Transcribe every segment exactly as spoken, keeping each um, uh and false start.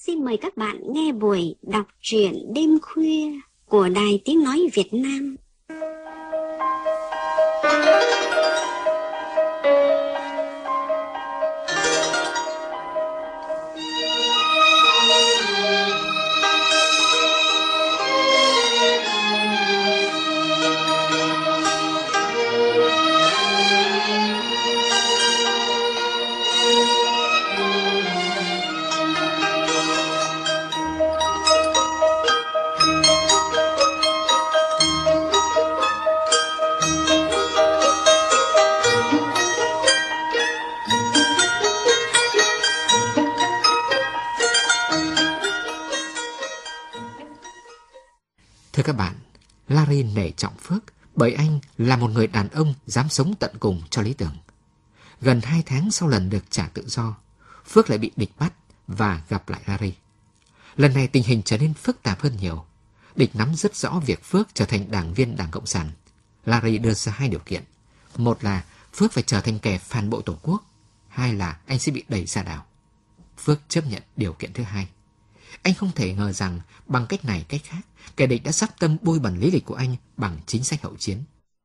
xin mời các bạn nghe buổi đọc truyện đêm khuya của Đài Tiếng Nói Việt Nam. Thưa các bạn, Larry nể trọng Phước bởi anh là một người đàn ông dám sống tận cùng cho lý tưởng. Gần hai tháng sau lần được trả tự do, Phước lại bị địch bắt và gặp lại Larry. Lần này tình hình trở nên phức tạp hơn nhiều. Địch nắm rất rõ việc Phước trở thành đảng viên Đảng Cộng sản. Larry đưa ra hai điều kiện. Một là Phước phải trở thành kẻ phản bội Tổ quốc. Hai là anh sẽ bị đẩy ra đảo. Phước chấp nhận điều kiện thứ hai. Anh không thể ngờ rằng bằng cách này cách khác, kẻ địch đã sắp tâm bôi bẩn lý lịch của anh bằng chính sách hậu chiến.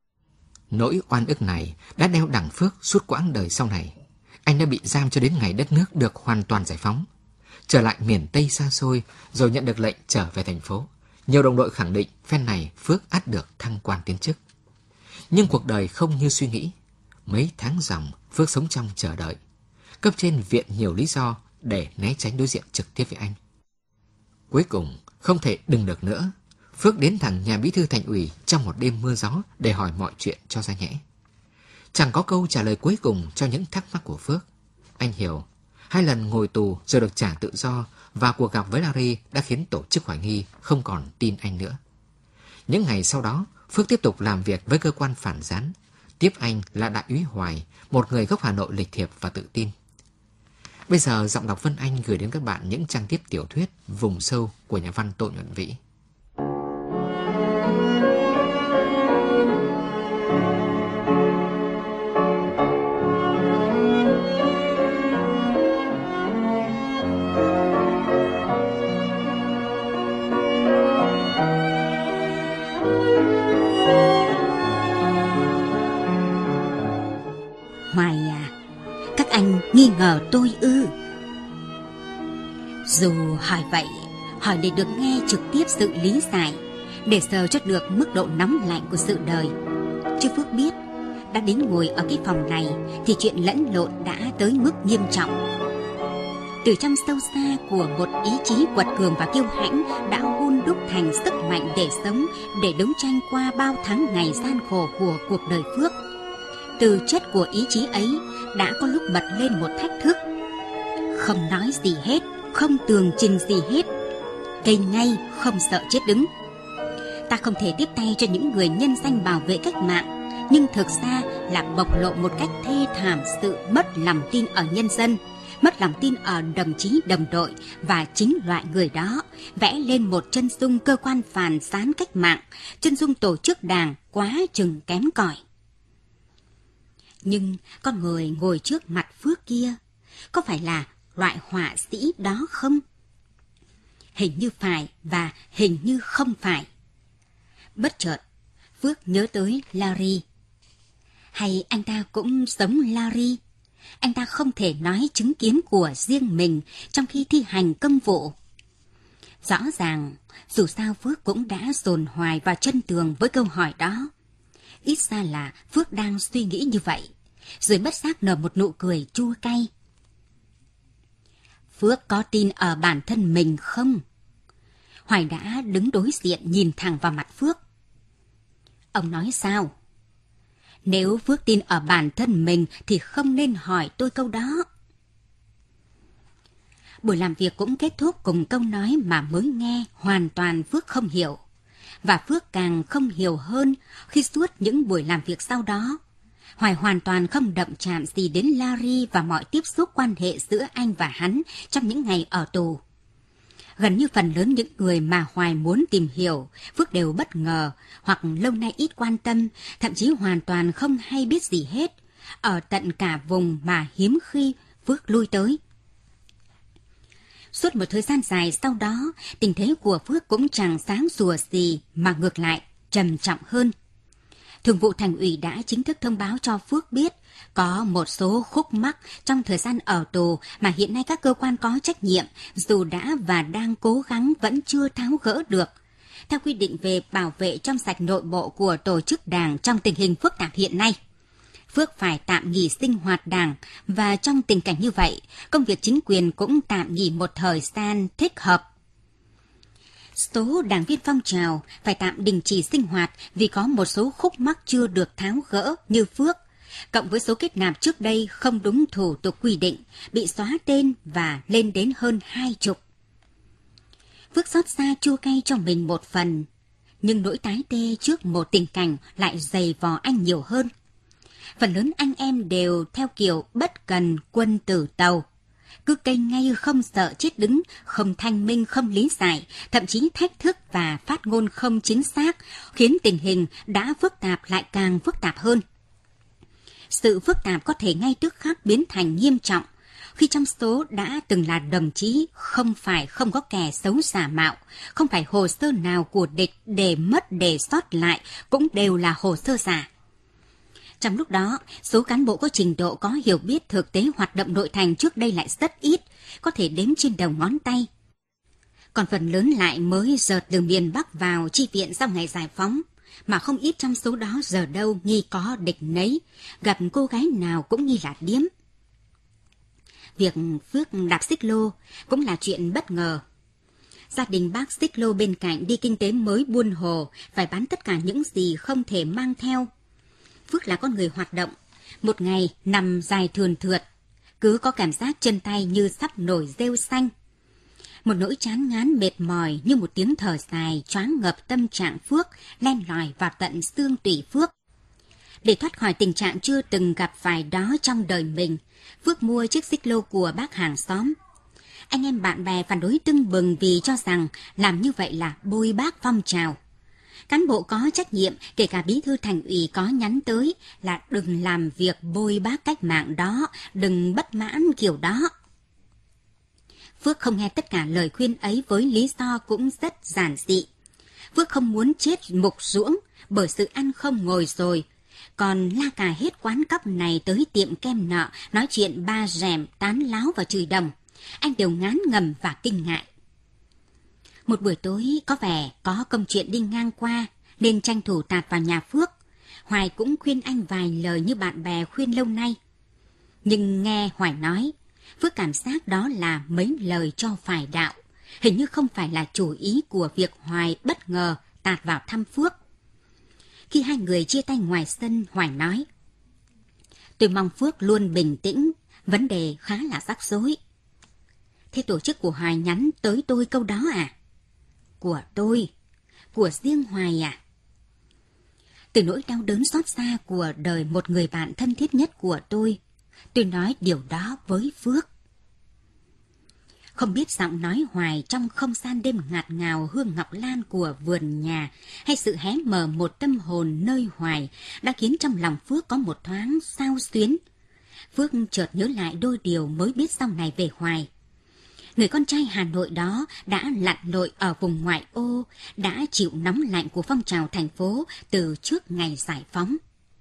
Nỗi oan ức này đã đeo đẳng Phước suốt quãng đời sau này. Anh đã bị giam cho đến ngày đất nước được hoàn toàn giải phóng. Trở lại miền Tây xa xôi rồi nhận được lệnh trở về thành phố. Nhiều đồng đội khẳng định phen này Phước ắt được thăng quan tiến chức. Nhưng cuộc đời không như suy nghĩ. Mấy tháng ròng Phước sống trong chờ đợi. Cấp trên viện nhiều lý do để né tránh đối diện trực tiếp với anh. Cuối cùng, không thể đừng được nữa, Phước đến thẳng nhà bí thư thành ủy trong một đêm mưa gió để hỏi mọi chuyện cho ra nhẽ. Chẳng có câu trả lời cuối cùng cho những thắc mắc của Phước. Anh hiểu, hai lần ngồi tù rồi được trả tự do và cuộc gặp với Larry đã khiến tổ chức hoài nghi không còn tin anh nữa. Những ngày sau đó, Phước tiếp tục làm việc với cơ quan phản gián. Tiếp anh là Đại úy Hoài, một người gốc Hà Nội lịch thiệp và tự tin. Bây giờ giọng đọc Vân Anh gửi đến các bạn những trang tiếp tiểu thuyết Vùng Sâu của nhà văn Tô Nhuận Vĩ. Hoài à, các anh nghi ngờ tôi ư? Dù hỏi vậy, hỏi để được nghe trực tiếp sự lý giải, để sờ cho được mức độ nóng lạnh của sự đời. Chứ Phước biết, đã đến ngồi ở cái phòng này thì chuyện lẫn lộn đã tới mức nghiêm trọng. Từ trong sâu xa của một ý chí quật cường và kiêu hãnh đã hun đúc thành sức mạnh để sống, để đấu tranh qua bao tháng ngày gian khổ của cuộc đời Phước. Từ chất của ý chí ấy đã có lúc bật lên một thách thức. Không nói gì hết, không tường trình gì hết, cây ngay không sợ chết đứng. Ta không thể tiếp tay cho những người nhân danh bảo vệ cách mạng, nhưng thực ra là bộc lộ một cách thê thảm sự mất lòng tin ở nhân dân, mất lòng tin ở đồng chí đồng đội, và chính loại người đó vẽ lên một chân dung cơ quan phản gián cách mạng, chân dung tổ chức đảng quá chừng kém cỏi. Nhưng con người ngồi trước mặt Phước kia có phải là loại họa sĩ đó không? Hình như phải và hình như không phải. Bất chợt, Phước nhớ tới Larry. Hay anh ta cũng giống Larry? Anh ta không thể nói chứng kiến của riêng mình trong khi thi hành công vụ. Rõ ràng, dù sao Phước cũng đã dồn hoài vào chân tường với câu hỏi đó. Ít ra là Phước đang suy nghĩ như vậy, rồi bất giác nở một nụ cười chua cay. Phước có tin ở bản thân mình không? Hoài đã đứng đối diện nhìn thẳng vào mặt Phước. Ông nói sao? Nếu Phước tin ở bản thân mình thì không nên hỏi tôi câu đó. Buổi làm việc cũng kết thúc cùng câu nói mà mới nghe hoàn toàn Phước không hiểu. Và Phước càng không hiểu hơn khi suốt những buổi làm việc sau đó, Hoài hoàn toàn không động chạm gì đến Larry và mọi tiếp xúc quan hệ giữa anh và hắn trong những ngày ở tù. Gần như phần lớn những người mà Hoài muốn tìm hiểu, Phước đều bất ngờ hoặc lâu nay ít quan tâm, thậm chí hoàn toàn không hay biết gì hết, ở tận cả vùng mà hiếm khi Phước lui tới. Suốt một thời gian dài sau đó, tình thế của Phước cũng chẳng sáng sủa gì mà ngược lại, trầm trọng hơn. Thường vụ Thành ủy đã chính thức thông báo cho Phước biết có một số khúc mắc trong thời gian ở tù mà hiện nay các cơ quan có trách nhiệm dù đã và đang cố gắng vẫn chưa tháo gỡ được. Theo quy định về bảo vệ trong sạch nội bộ của tổ chức đảng trong tình hình phức tạp hiện nay, Phước phải tạm nghỉ sinh hoạt đảng, và trong tình cảnh như vậy, công việc chính quyền cũng tạm nghỉ một thời gian thích hợp. Số đảng viên phong trào phải tạm đình chỉ sinh hoạt vì có một số khúc mắc chưa được tháo gỡ như Phước, cộng với số kết nạp trước đây không đúng thủ tục quy định, bị xóa tên và lên đến hơn hai chục. Phước xót xa chua cay cho mình một phần, nhưng nỗi tái tê trước một tình cảnh lại dày vò anh nhiều hơn. Phần lớn anh em đều theo kiểu bất cần quân tử tàu, cứ cây ngay không sợ chết đứng, không thanh minh, không lý giải, thậm chí thách thức và phát ngôn không chính xác, khiến tình hình đã phức tạp lại càng phức tạp hơn. Sự phức tạp có thể ngay tức khắc biến thành nghiêm trọng, khi trong số đã từng là đồng chí không phải không có kẻ xấu giả mạo, không phải hồ sơ nào của địch để mất để sót lại cũng đều là hồ sơ giả. Trong lúc đó, số cán bộ có trình độ, có hiểu biết thực tế hoạt động nội thành trước đây lại rất ít, có thể đếm trên đầu ngón tay. Còn phần lớn lại mới dợt từ miền Bắc vào chi viện sau ngày giải phóng, mà không ít trong số đó giờ đâu nghi có địch nấy, gặp cô gái nào cũng nghi là điếm. Việc Phước đạp xích lô cũng là chuyện bất ngờ. Gia đình bác xích lô bên cạnh đi kinh tế mới buôn hồ, phải bán tất cả những gì không thể mang theo. Phước là con người hoạt động, một ngày nằm dài thườn thượt, cứ có cảm giác chân tay như sắp nổi rêu xanh. Một nỗi chán ngán mệt mỏi như một tiếng thở dài choáng ngập tâm trạng Phước, len lỏi vào tận xương tủy Phước. Để thoát khỏi tình trạng chưa từng gặp phải đó trong đời mình, Phước mua chiếc xích lô của bác hàng xóm. Anh em bạn bè phản đối tưng bừng vì cho rằng làm như vậy là bôi bác phong trào. Cán bộ có trách nhiệm, kể cả bí thư thành ủy có nhắn tới là đừng làm việc bôi bác cách mạng đó, đừng bất mãn kiểu đó. Phước không nghe tất cả lời khuyên ấy với lý do cũng rất giản dị. Phước không muốn chết mục ruỗng bởi sự ăn không ngồi rồi, còn la cà hết quán cóc này tới tiệm kem nọ, nói chuyện ba rèm, tán láo và chửi đồng. Anh đều ngán ngầm và kinh ngại. Một buổi tối có vẻ có công chuyện đi ngang qua nên tranh thủ tạt vào nhà Phước. Hoài cũng khuyên anh vài lời như bạn bè khuyên lâu nay. Nhưng nghe Hoài nói, Phước cảm giác đó là mấy lời cho phải đạo. Hình như không phải là chủ ý của việc Hoài bất ngờ tạt vào thăm Phước. Khi hai người chia tay ngoài sân, Hoài nói: "Tôi mong Phước luôn bình tĩnh, vấn đề khá là rắc rối." Thế tổ chức của Hoài nhắn tới tôi câu đó à? Của tôi? Của riêng Hoài à? Từ nỗi đau đớn xót xa của đời một người bạn thân thiết nhất của tôi, tôi nói điều đó với Phước. Không biết giọng nói Hoài trong không gian đêm ngạt ngào hương ngọc lan của vườn nhà, hay sự hé mở một tâm hồn nơi Hoài đã khiến trong lòng Phước có một thoáng xao xuyến. Phước chợt nhớ lại đôi điều mới biết sau này về Hoài. Người con trai Hà Nội đó đã lặn lội ở vùng ngoại ô, đã chịu nóng lạnh của phong trào thành phố từ trước ngày giải phóng.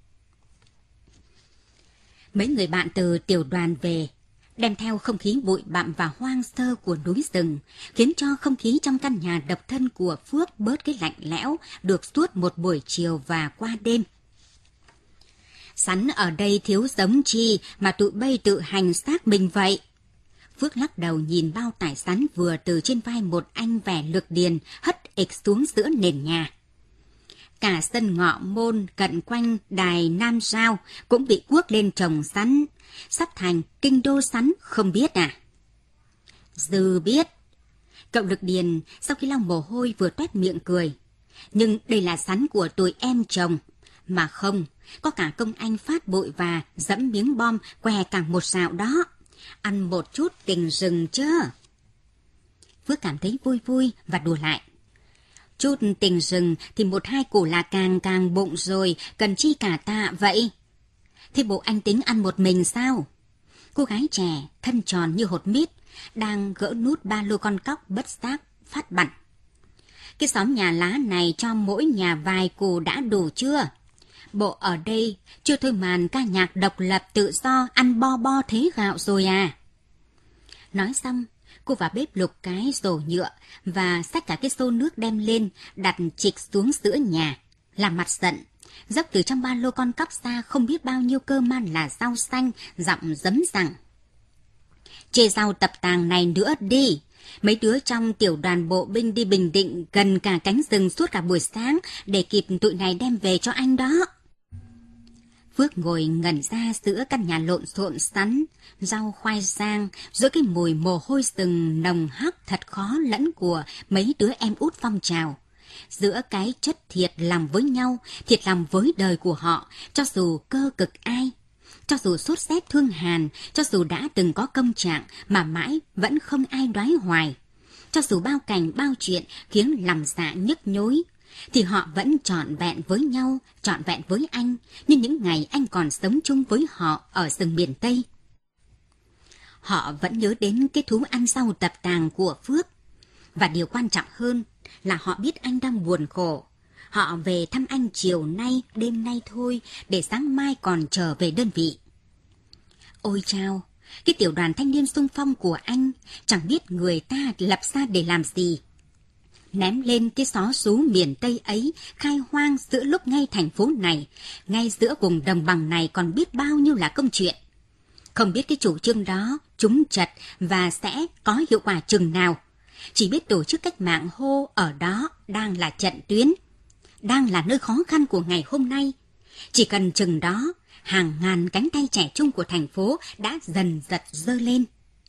Mấy người bạn từ tiểu đoàn về, đem theo không khí bụi bặm và hoang sơ của núi rừng, khiến cho không khí trong căn nhà độc thân của Phước bớt cái lạnh lẽo được suốt một buổi chiều và qua đêm. Sắn ở đây thiếu giống chi mà tụi bay tự hành xác mình vậy? Phước lắc đầu nhìn bao tải sắn vừa từ trên vai một anh vẻ lược điền hất ịch xuống giữa nền nhà. Cả sân Ngọ Môn cận quanh đài Nam Giao cũng bị cuốc lên trồng sắn. Sắp thành kinh đô sắn không biết à? Dư biết. Cậu Lực Điền sau khi lau mồ hôi vừa toét miệng cười. Nhưng đây là sắn của tụi em trồng. Mà không, có cả công anh phát bụi và dẫm miếng bom què cả một sào đó. Ăn một chút tình rừng chứ. Phước cảm thấy vui vui và đùa lại. Chút tình rừng thì một hai củ là càng càng bụng rồi, cần chi cả tạ vậy? Thế bộ anh tính ăn một mình sao? Cô gái trẻ, thân tròn như hột mít, đang gỡ nút ba lô con cóc bất giác phát bặn. Cái xóm nhà lá này cho mỗi nhà vài củ đã đủ chưa? Bộ ở đây chưa thôi màn ca nhạc độc lập tự do ăn bo bo thế gạo rồi à? Nói xong, cô vào bếp lục cái rổ nhựa và xách cả cái xô nước đem lên, đặt trịch xuống giữa nhà, làm mặt giận. Dốc từ trong ba lô con cóc ra không biết bao nhiêu cơ man là rau xanh, giọng giấm rằng: chê rau tập tàng này nữa đi. Mấy đứa trong tiểu đoàn bộ binh đi Bình Định gần cả cánh rừng suốt cả buổi sáng để kịp tụi này đem về cho anh đó. Phước ngồi ngẩn ra giữa căn nhà lộn xộn sắn, rau khoai rang, giữa cái mùi mồ hôi rừng nồng hắc thật khó lẫn của mấy đứa em út phong trào. Giữa cái chất thiệt lòng với nhau, thiệt lòng với đời của họ, cho dù cơ cực ai, cho dù sốt rét thương hàn, cho dù đã từng có công trạng mà mãi vẫn không ai đoái hoài, cho dù bao cảnh bao chuyện khiến lòng dạ nhức nhối, thì họ vẫn trọn vẹn với nhau, trọn vẹn với anh, như những ngày anh còn sống chung với họ ở rừng miền Tây. Họ vẫn nhớ đến cái thú ăn rau tập tàng của Phước. Và điều quan trọng hơn là họ biết anh đang buồn khổ. Họ về thăm anh chiều nay, đêm nay thôi, để sáng mai còn trở về đơn vị. Ôi chao, cái tiểu đoàn thanh niên xung phong của anh, chẳng biết người ta lập ra để làm gì. Ném lên cái xó xú miền Tây ấy, khai hoang giữa lúc ngay thành phố này, ngay giữa vùng đồng bằng này còn biết bao nhiêu là công chuyện. Không biết cái chủ trương đó trúng chật và sẽ có hiệu quả chừng nào. Chỉ biết tổ chức cách mạng hô ở đó đang là trận tuyến, đang là nơi khó khăn của ngày hôm nay. Chỉ cần chừng đó, hàng ngàn cánh tay trẻ trung của thành phố đã dần dật dơ lên.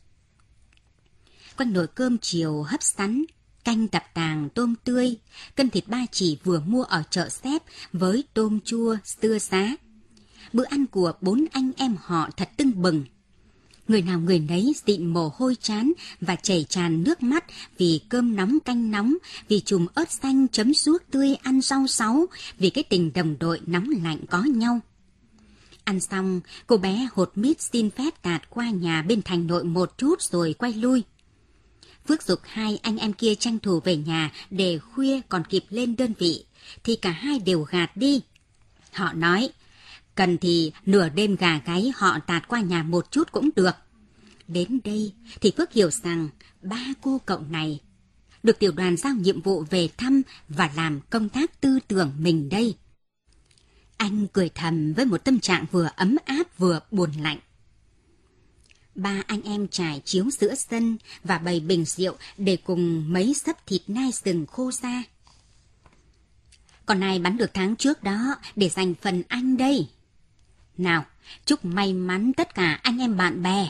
Quanh nồi cơm chiều hấp sắn, canh tập tàng tôm tươi, cân thịt ba chỉ vừa mua ở chợ xếp với tôm chua xưa xá. Bữa ăn của bốn anh em họ thật tưng bừng. Người nào người nấy dịn mồ hôi trán và chảy tràn nước mắt vì cơm nóng canh nóng, vì chùm ớt xanh chấm ruốc tươi ăn rau sáu, vì cái tình đồng đội nóng lạnh có nhau. Ăn xong, cô bé hột mít xin phép tạt qua nhà bên thành nội một chút rồi quay lui. Phước giục hai anh em kia tranh thủ về nhà để khuya còn kịp lên đơn vị, thì cả hai đều gạt đi. Họ nói, cần thì nửa đêm gà gáy họ tạt qua nhà một chút cũng được. Đến đây thì Phước hiểu rằng ba cô cậu này được tiểu đoàn giao nhiệm vụ về thăm và làm công tác tư tưởng mình đây. Anh cười thầm với một tâm trạng vừa ấm áp vừa buồn lạnh. Ba anh em trải chiếu giữa sân và bày bình rượu để cùng mấy xấp thịt nai sừng khô ra. Còn ai bắn được tháng trước đó để dành phần anh đây. Nào, chúc may mắn tất cả anh em bạn bè.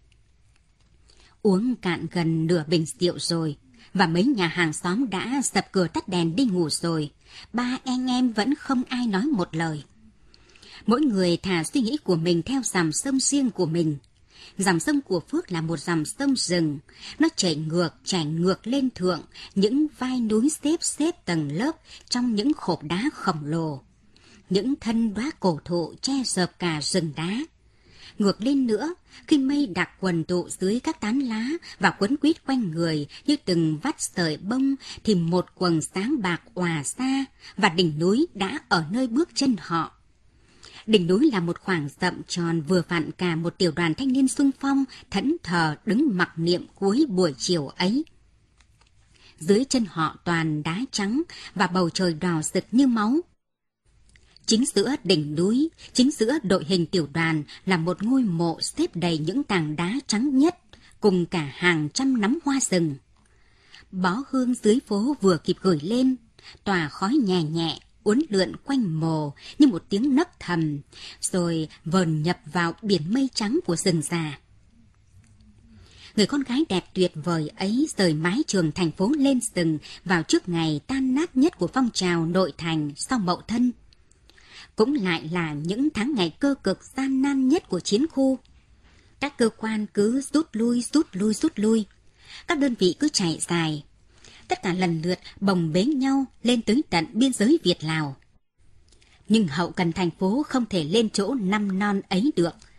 Uống cạn gần nửa bình rượu rồi, và mấy nhà hàng xóm đã dập cửa tắt đèn đi ngủ rồi, ba anh em vẫn không ai nói một lời. Mỗi người thả suy nghĩ của mình theo dòng sông riêng của mình. Dòng sông của Phước là một dòng sông rừng, nó chảy ngược, chảy ngược lên thượng, những vai núi xếp xếp tầng lớp trong những khộp đá khổng lồ. Những thân đóa cổ thụ che rợp cả rừng đá. Ngược lên nữa, khi mây đặc quần tụ dưới các tán lá và quấn quýt quanh người như từng vắt sợi bông, thì một quầng sáng bạc òa ra và đỉnh núi đã ở nơi bước chân họ. Đỉnh núi là một khoảng rộng tròn vừa vặn cả một tiểu đoàn thanh niên xung phong thẫn thờ đứng mặc niệm cuối buổi chiều ấy. Dưới chân họ toàn đá trắng và bầu trời đỏ rực như máu. Chính giữa đỉnh núi, chính giữa đội hình tiểu đoàn là một ngôi mộ xếp đầy những tảng đá trắng nhất, cùng cả hàng trăm nắm hoa rừng. Bó hương dưới phố vừa kịp gửi lên, tỏa khói nhẹ nhẹ, uốn lượn quanh mồ như một tiếng nấc thầm, rồi vờn nhập vào biển mây trắng của rừng già. Người con gái đẹp tuyệt vời ấy rời mái trường thành phố lên rừng vào trước ngày tan nát nhất của phong trào nội thành sau Mậu Thân. Cũng lại là những tháng ngày cơ cực gian nan nhất của chiến khu. Các cơ quan cứ rút lui, rút lui, rút lui. Các đơn vị cứ chạy dài. Tất cả lần lượt bồng bế nhau lên tới tận biên giới Việt-Lào. Nhưng hậu cần thành phố không thể lên chỗ năm non ấy được.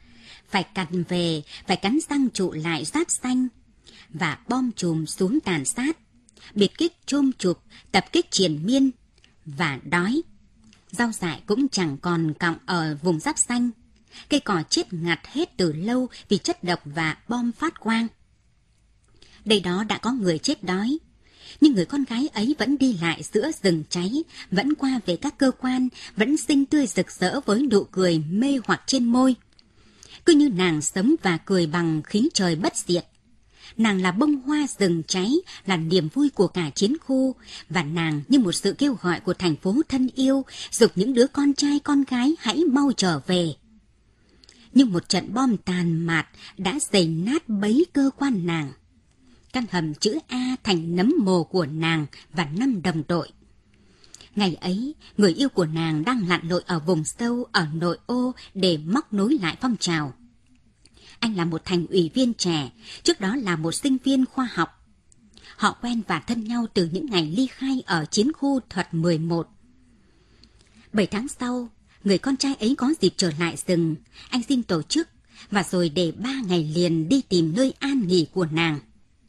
Phải cằn về, phải cắn răng trụ lại giáp xanh, và bom chùm xuống tàn sát, biệt kích chôm chụp, tập kích triền miên, và đói. Rau dại cũng chẳng còn cọng ở vùng giáp xanh. Cây cỏ chết ngặt hết từ lâu vì chất độc và bom phát quang. Đây đó đã có người chết đói, nhưng người con gái ấy vẫn đi lại giữa rừng cháy, vẫn qua về các cơ quan, vẫn xinh tươi rực rỡ với nụ cười mê hoặc trên môi. Cứ như nàng sống và cười bằng khí trời bất diệt. Nàng là bông hoa rừng cháy, là niềm vui của cả chiến khu, và nàng như một sự kêu gọi của thành phố thân yêu, giục những đứa con trai con gái hãy mau trở về. Nhưng một trận bom tàn mạt đã giày nát bấy cơ quan nàng. Căn hầm chữ A thành nấm mồ của nàng và năm đồng đội. Ngày ấy, người yêu của nàng đang lặn lội ở vùng sâu ở nội ô để móc nối lại phong trào. Anh là một thành ủy viên trẻ, trước đó là một sinh viên khoa học. Họ quen và thân nhau từ những ngày ly khai ở chiến khu Thuật mười một. Bảy tháng sau, người con trai ấy có dịp trở lại rừng, anh xin tổ chức, và rồi để ba ngày liền đi tìm nơi an nghỉ của nàng.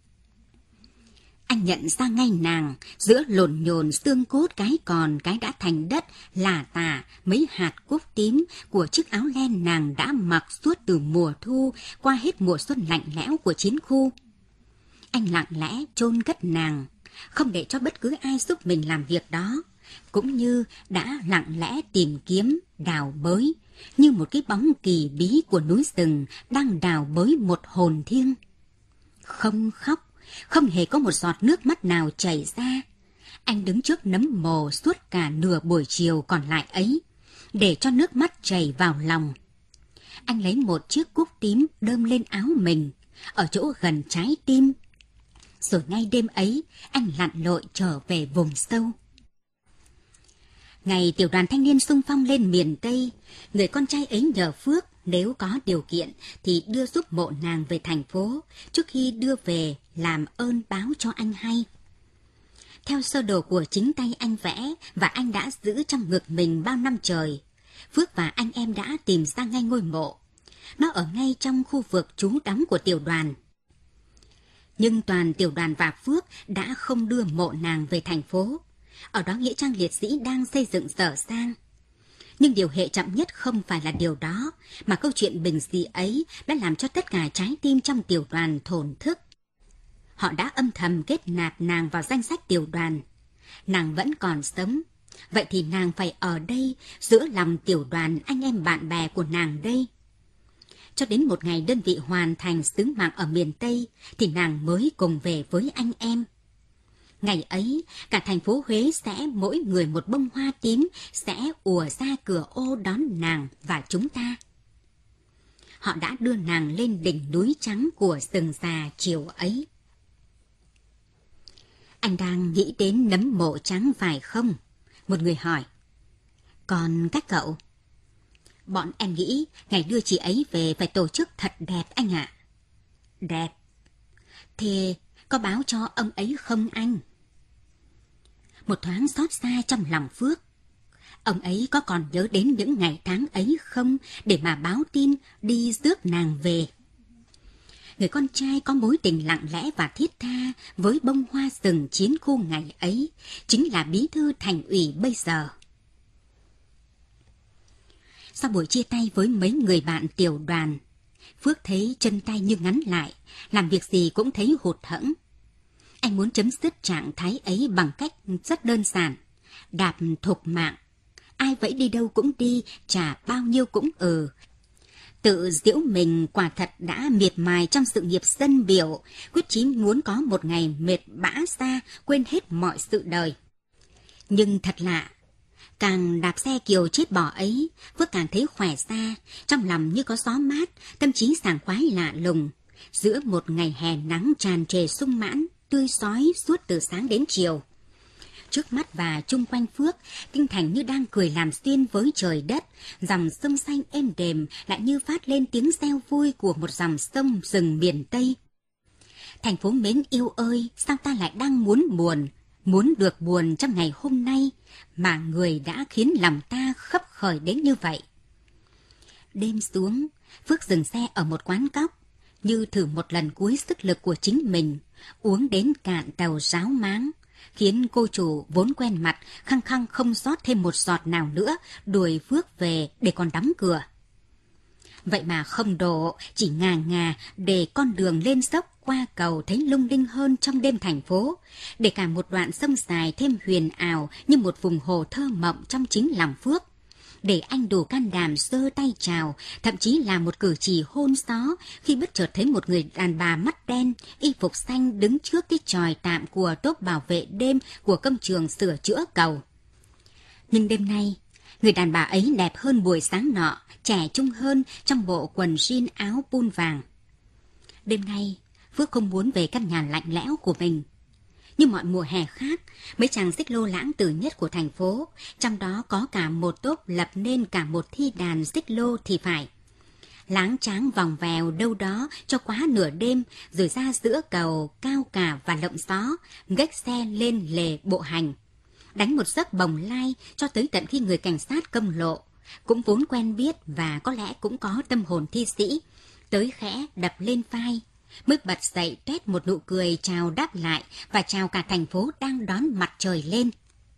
Anh nhận ra ngay nàng, giữa lộn nhồn xương cốt cái còn cái đã thành đất, là tả mấy hạt cúc tím của chiếc áo len nàng đã mặc suốt từ mùa thu qua hết mùa xuân lạnh lẽo của chiến khu. Anh lặng lẽ chôn cất nàng, không để cho bất cứ ai giúp mình làm việc đó, cũng như đã lặng lẽ tìm kiếm, đào bới, như một cái bóng kỳ bí của núi rừng đang đào bới một hồn thiêng. Không khóc, không hề có một giọt nước mắt nào chảy ra. Anh đứng trước nấm mồ suốt cả nửa buổi chiều còn lại ấy, để cho nước mắt chảy vào lòng. Anh lấy một chiếc cúc tím đơm lên áo mình, ở chỗ gần trái tim. Rồi ngay đêm ấy, anh lặn lội trở về vùng sâu. Ngày tiểu đoàn thanh niên xung phong lên miền Tây, người con trai ấy nhờ Phước nếu có điều kiện thì đưa giúp mộ nàng về thành phố, trước khi đưa về làm ơn báo cho anh hay. Theo sơ đồ của chính tay anh vẽ và anh đã giữ trong ngực mình bao năm trời, Phước và anh em đã tìm ra ngay ngôi mộ. Nó ở ngay trong khu vực trú đóng của tiểu đoàn. Nhưng toàn tiểu đoàn và Phước đã không đưa mộ nàng về thành phố. Ở đó nghĩa trang liệt sĩ đang xây dựng dở dang. Nhưng điều hệ trọng nhất không phải là điều đó, mà câu chuyện bình dị ấy đã làm cho tất cả trái tim trong tiểu đoàn thổn thức. Họ đã âm thầm kết nạp nàng vào danh sách tiểu đoàn. Nàng vẫn còn sống, vậy thì nàng phải ở đây, giữa lòng tiểu đoàn anh em bạn bè của nàng đây. Cho đến một ngày đơn vị hoàn thành sứ mạng ở miền Tây, thì nàng mới cùng về với anh em. Ngày ấy, cả thành phố Huế sẽ mỗi người một bông hoa tím sẽ ùa ra cửa ô đón nàng và chúng ta. Họ đã đưa nàng lên đỉnh núi trắng của rừng già chiều ấy. Anh đang nghĩ đến nấm mộ trắng phải không? Một người hỏi. Còn các cậu? Bọn em nghĩ ngày đưa chị ấy về phải tổ chức thật đẹp anh ạ. Đẹp. Thế có báo cho ông ấy không anh? Một thoáng xót xa trong lòng Phước. Ông ấy có còn nhớ đến những ngày tháng ấy không để mà báo tin đi rước nàng về? Người con trai có mối tình lặng lẽ và thiết tha với bông hoa rừng chiến khu ngày ấy, chính là bí thư thành ủy bây giờ. Sau buổi chia tay với mấy người bạn tiểu đoàn, Phước thấy chân tay như ngắn lại, làm việc gì cũng thấy hụt hẫng. Anh muốn chấm dứt trạng thái ấy bằng cách rất đơn giản, đạp thục mạng. Ai vẫy đi đâu cũng đi, trả bao nhiêu cũng ừ. Tự giễu mình quả thật đã miệt mài trong sự nghiệp dân biểu, quyết chí muốn có một ngày mệt bã ra, quên hết mọi sự đời. Nhưng thật lạ, càng đạp xe kiều chết bỏ ấy, Phước càng thấy khỏe ra, trong lòng như có gió mát, tâm trí sảng khoái lạ lùng. Giữa một ngày hè nắng tràn trề sung mãn, tươi rói suốt từ sáng đến chiều. Trước mắt và chung quanh Phước, kinh thành như đang cười làm xuyên với trời đất, dòng sông xanh êm đềm lại như phát lên tiếng reo vui của một dòng sông rừng miền Tây. Thành phố mến yêu ơi, sao ta lại đang muốn buồn, muốn được buồn trong ngày hôm nay, mà người đã khiến lòng ta khấp khởi đến như vậy. Đêm xuống, Phước dừng xe ở một quán cóc, như thử một lần cuối sức lực của chính mình, uống đến cạn tàu ráo máng, khiến cô chủ vốn quen mặt khăng khăng không rót thêm một giọt nào nữa, đuổi Phước về để còn đóng cửa. Vậy mà không độ, chỉ ngà ngà để con đường lên dốc qua cầu thấy lung linh hơn trong đêm thành phố, để cả một đoạn sông dài thêm huyền ảo như một vùng hồ thơ mộng trong chính lòng Phước. Để anh đủ can đảm giơ tay chào, thậm chí là một cử chỉ hôn gió khi bất chợt thấy một người đàn bà mắt đen, y phục xanh đứng trước cái chòi tạm của tốp bảo vệ đêm của công trường sửa chữa cầu. Nhưng đêm nay, người đàn bà ấy đẹp hơn buổi sáng nọ, trẻ trung hơn trong bộ quần jean áo pun vàng. Đêm nay, Phước không muốn về căn nhà lạnh lẽo của mình. Như mọi mùa hè khác, mấy chàng xích lô lãng tử nhất của thành phố, trong đó có cả một tốp lập nên cả một thi đàn xích lô thì phải. Láng tráng vòng vèo đâu đó cho quá nửa đêm, rồi ra giữa cầu cao cả và lộng gió, gách xe lên lề bộ hành. Đánh một giấc bồng lai cho tới tận khi người cảnh sát công lộ, cũng vốn quen biết và có lẽ cũng có tâm hồn thi sĩ, tới khẽ đập lên vai, mới bật dậy tuét một nụ cười chào đáp lại và chào cả thành phố đang đón mặt trời lên.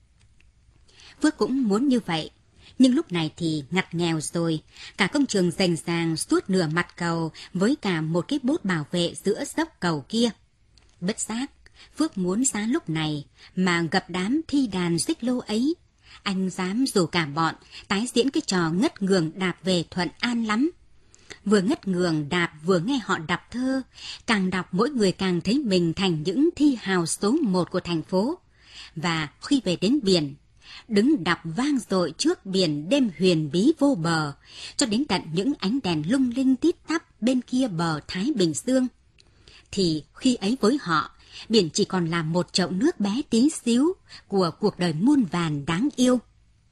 Phước cũng muốn như vậy, nhưng lúc này thì ngặt nghèo rồi, cả công trường rành ràng suốt nửa mặt cầu với cả một cái bốt bảo vệ giữa dốc cầu kia. Bất giác, Phước muốn giá lúc này mà gặp đám thi đàn xích lô ấy. Anh dám rủ cả bọn tái diễn cái trò ngất ngường đạp về Thuận An lắm. Vừa ngất ngường đạp vừa nghe họ đọc thơ, càng đọc mỗi người càng thấy mình thành những thi hào số một của thành phố. Và khi về đến biển, đứng đọc vang dội trước biển đêm huyền bí vô bờ, cho đến tận những ánh đèn lung linh tít tắp bên kia bờ Thái Bình Dương. Thì khi ấy với họ, biển chỉ còn là một chậu nước bé tí xíu của cuộc đời muôn vàn đáng yêu.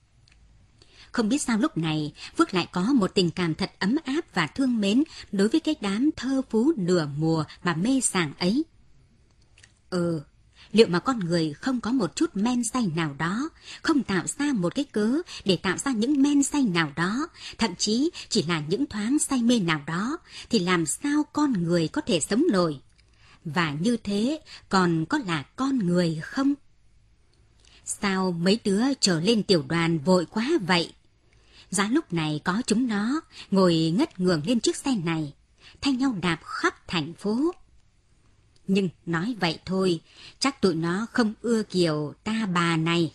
Không biết sao lúc này Phước lại có một tình cảm thật ấm áp và thương mến đối với cái đám thơ phú nửa mùa mà mê sảng ấy. Ừ, liệu mà con người không có một chút men say nào đó, không tạo ra một cái cớ để tạo ra những men say nào đó, thậm chí chỉ là những thoáng say mê nào đó, thì làm sao con người có thể sống nổi? Và như thế còn có là con người không? Sao mấy đứa trở lên tiểu đoàn vội quá vậy? Giá lúc này có chúng nó ngồi ngất ngường lên chiếc xe này, thay nhau đạp khắp thành phố. Nhưng nói vậy thôi, chắc tụi nó không ưa kiểu ta bà này.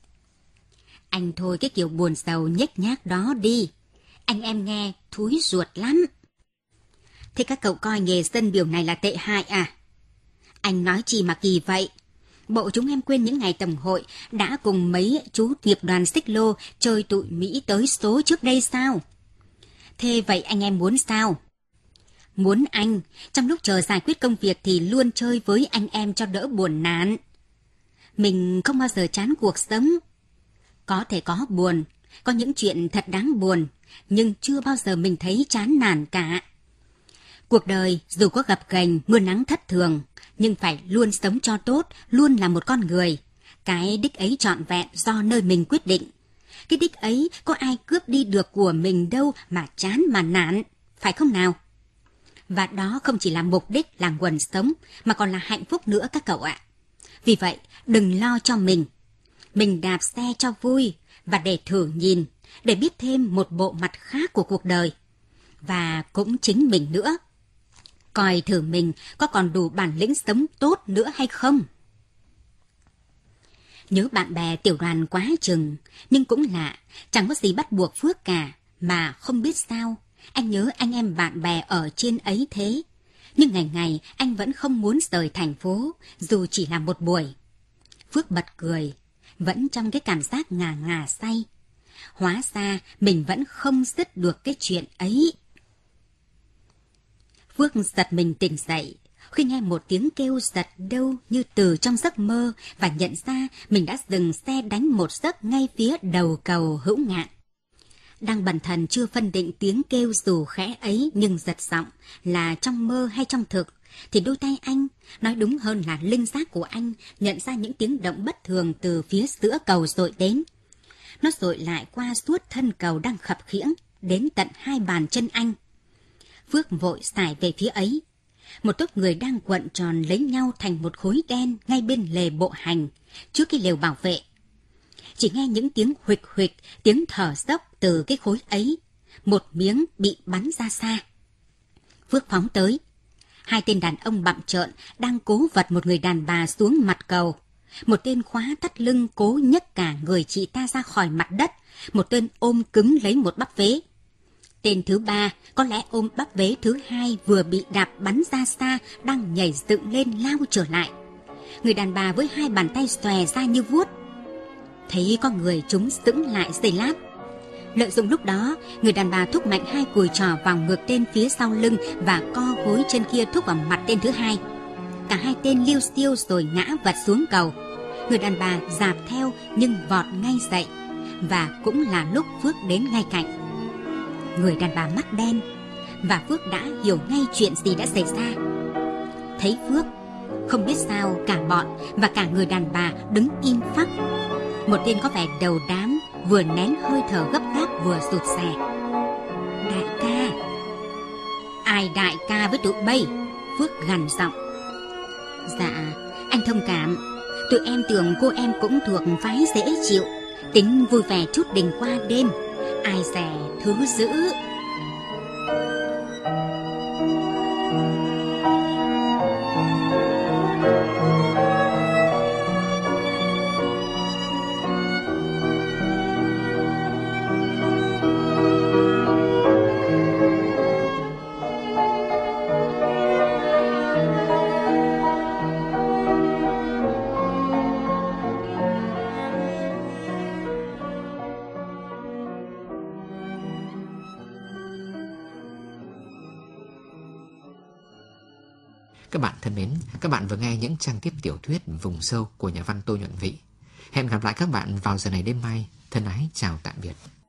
Anh thôi cái kiểu buồn sầu nhếch nhác đó đi, anh em nghe thúi ruột lắm. Thế các cậu coi nghề dân biểu này là tệ hại à? Anh nói chi mà kỳ vậy? Bộ chúng em quên những ngày tầm hội đã cùng mấy chú nghiệp đoàn xích lô chơi tụi Mỹ tới số trước đây sao? Thế vậy anh em muốn sao? Muốn anh, trong lúc chờ giải quyết công việc thì luôn chơi với anh em cho đỡ buồn nản. Mình không bao giờ chán cuộc sống. Có thể có buồn, có những chuyện thật đáng buồn, nhưng chưa bao giờ mình thấy chán nản cả. Cuộc đời dù có gập ghềnh, mưa nắng thất thường, nhưng phải luôn sống cho tốt, luôn là một con người. Cái đích ấy trọn vẹn do nơi mình quyết định. Cái đích ấy có ai cướp đi được của mình đâu mà chán mà nản, phải không nào? Và đó không chỉ là mục đích, là nguồn sống, mà còn là hạnh phúc nữa các cậu ạ. Vì vậy, đừng lo cho mình. Mình đạp xe cho vui, và để thử nhìn, để biết thêm một bộ mặt khác của cuộc đời. Và cũng chính mình nữa. Coi thử mình có còn đủ bản lĩnh sống tốt nữa hay không. Nhớ bạn bè tiểu đoàn quá chừng, nhưng cũng lạ, chẳng có gì bắt buộc Phước cả, mà không biết sao. Anh nhớ anh em bạn bè ở trên ấy thế. Nhưng ngày ngày anh vẫn không muốn rời thành phố, dù chỉ là một buổi. Phước bật cười, vẫn trong cái cảm giác ngà ngà say. Hóa ra mình vẫn không dứt được cái chuyện ấy. Phước giật mình tỉnh dậy khi nghe một tiếng kêu giật đâu như từ trong giấc mơ, và nhận ra mình đã dừng xe đánh một giấc ngay phía đầu cầu Hữu Ngạn. Đang bần thần chưa phân định tiếng kêu dù khẽ ấy nhưng giật giọng là trong mơ hay trong thực, thì đôi tay anh, nói đúng hơn là linh giác của anh, nhận ra những tiếng động bất thường từ phía giữa cầu dội đến. Nó dội lại qua suốt thân cầu đang khập khiễng đến tận hai bàn chân anh. Phước vội xài về phía ấy. Một tốp người đang quận tròn lấy nhau thành một khối đen ngay bên lề bộ hành, trước cái lều bảo vệ. Chỉ nghe những tiếng huỵch huỵch, tiếng thở dốc từ cái khối ấy. Một miếng bị bắn ra xa. Phước phóng tới. Hai tên đàn ông bặm trợn đang cố vật một người đàn bà xuống mặt cầu. Một tên khóa thắt lưng cố nhấc cả người chị ta ra khỏi mặt đất. Một tên ôm cứng lấy một bắp vế. Tên thứ ba, có lẽ ôm bắp vế thứ hai vừa bị đạp bắn ra xa, đang nhảy dựng lên lao trở lại. Người đàn bà với hai bàn tay xòe ra như vuốt. Thấy có người, chúng sững lại giây lát. Lợi dụng lúc đó, người đàn bà thúc mạnh hai cùi trò vào ngực tên phía sau lưng và co gối chân kia thúc vào mặt tên thứ hai. Cả hai tên liêu xiêu rồi ngã vật xuống cầu. Người đàn bà dạp theo nhưng vọt ngay dậy. Và cũng là lúc Phước đến ngay cạnh. Người đàn bà mắt đen, và Phước đã hiểu ngay chuyện gì đã xảy ra. Thấy Phước, không biết sao cả bọn và cả người đàn bà đứng im phắc. Một tên có vẻ đầu đám, vừa nén hơi thở gấp gáp vừa rụt rè. Đại ca. Ai đại ca với tụi bay? Phước gằn giọng. Dạ, anh thông cảm. Tụi em tưởng cô em cũng thuộc phái dễ chịu, tính vui vẻ chút đình qua đêm. Ai dè thứ dữ. Các bạn thân mến, các bạn vừa nghe những trang tiếp tiểu thuyết Vùng Sâu của nhà văn Tô Nhuận Vĩ. Hẹn gặp lại các bạn vào giờ này đêm mai. Thân ái chào tạm biệt.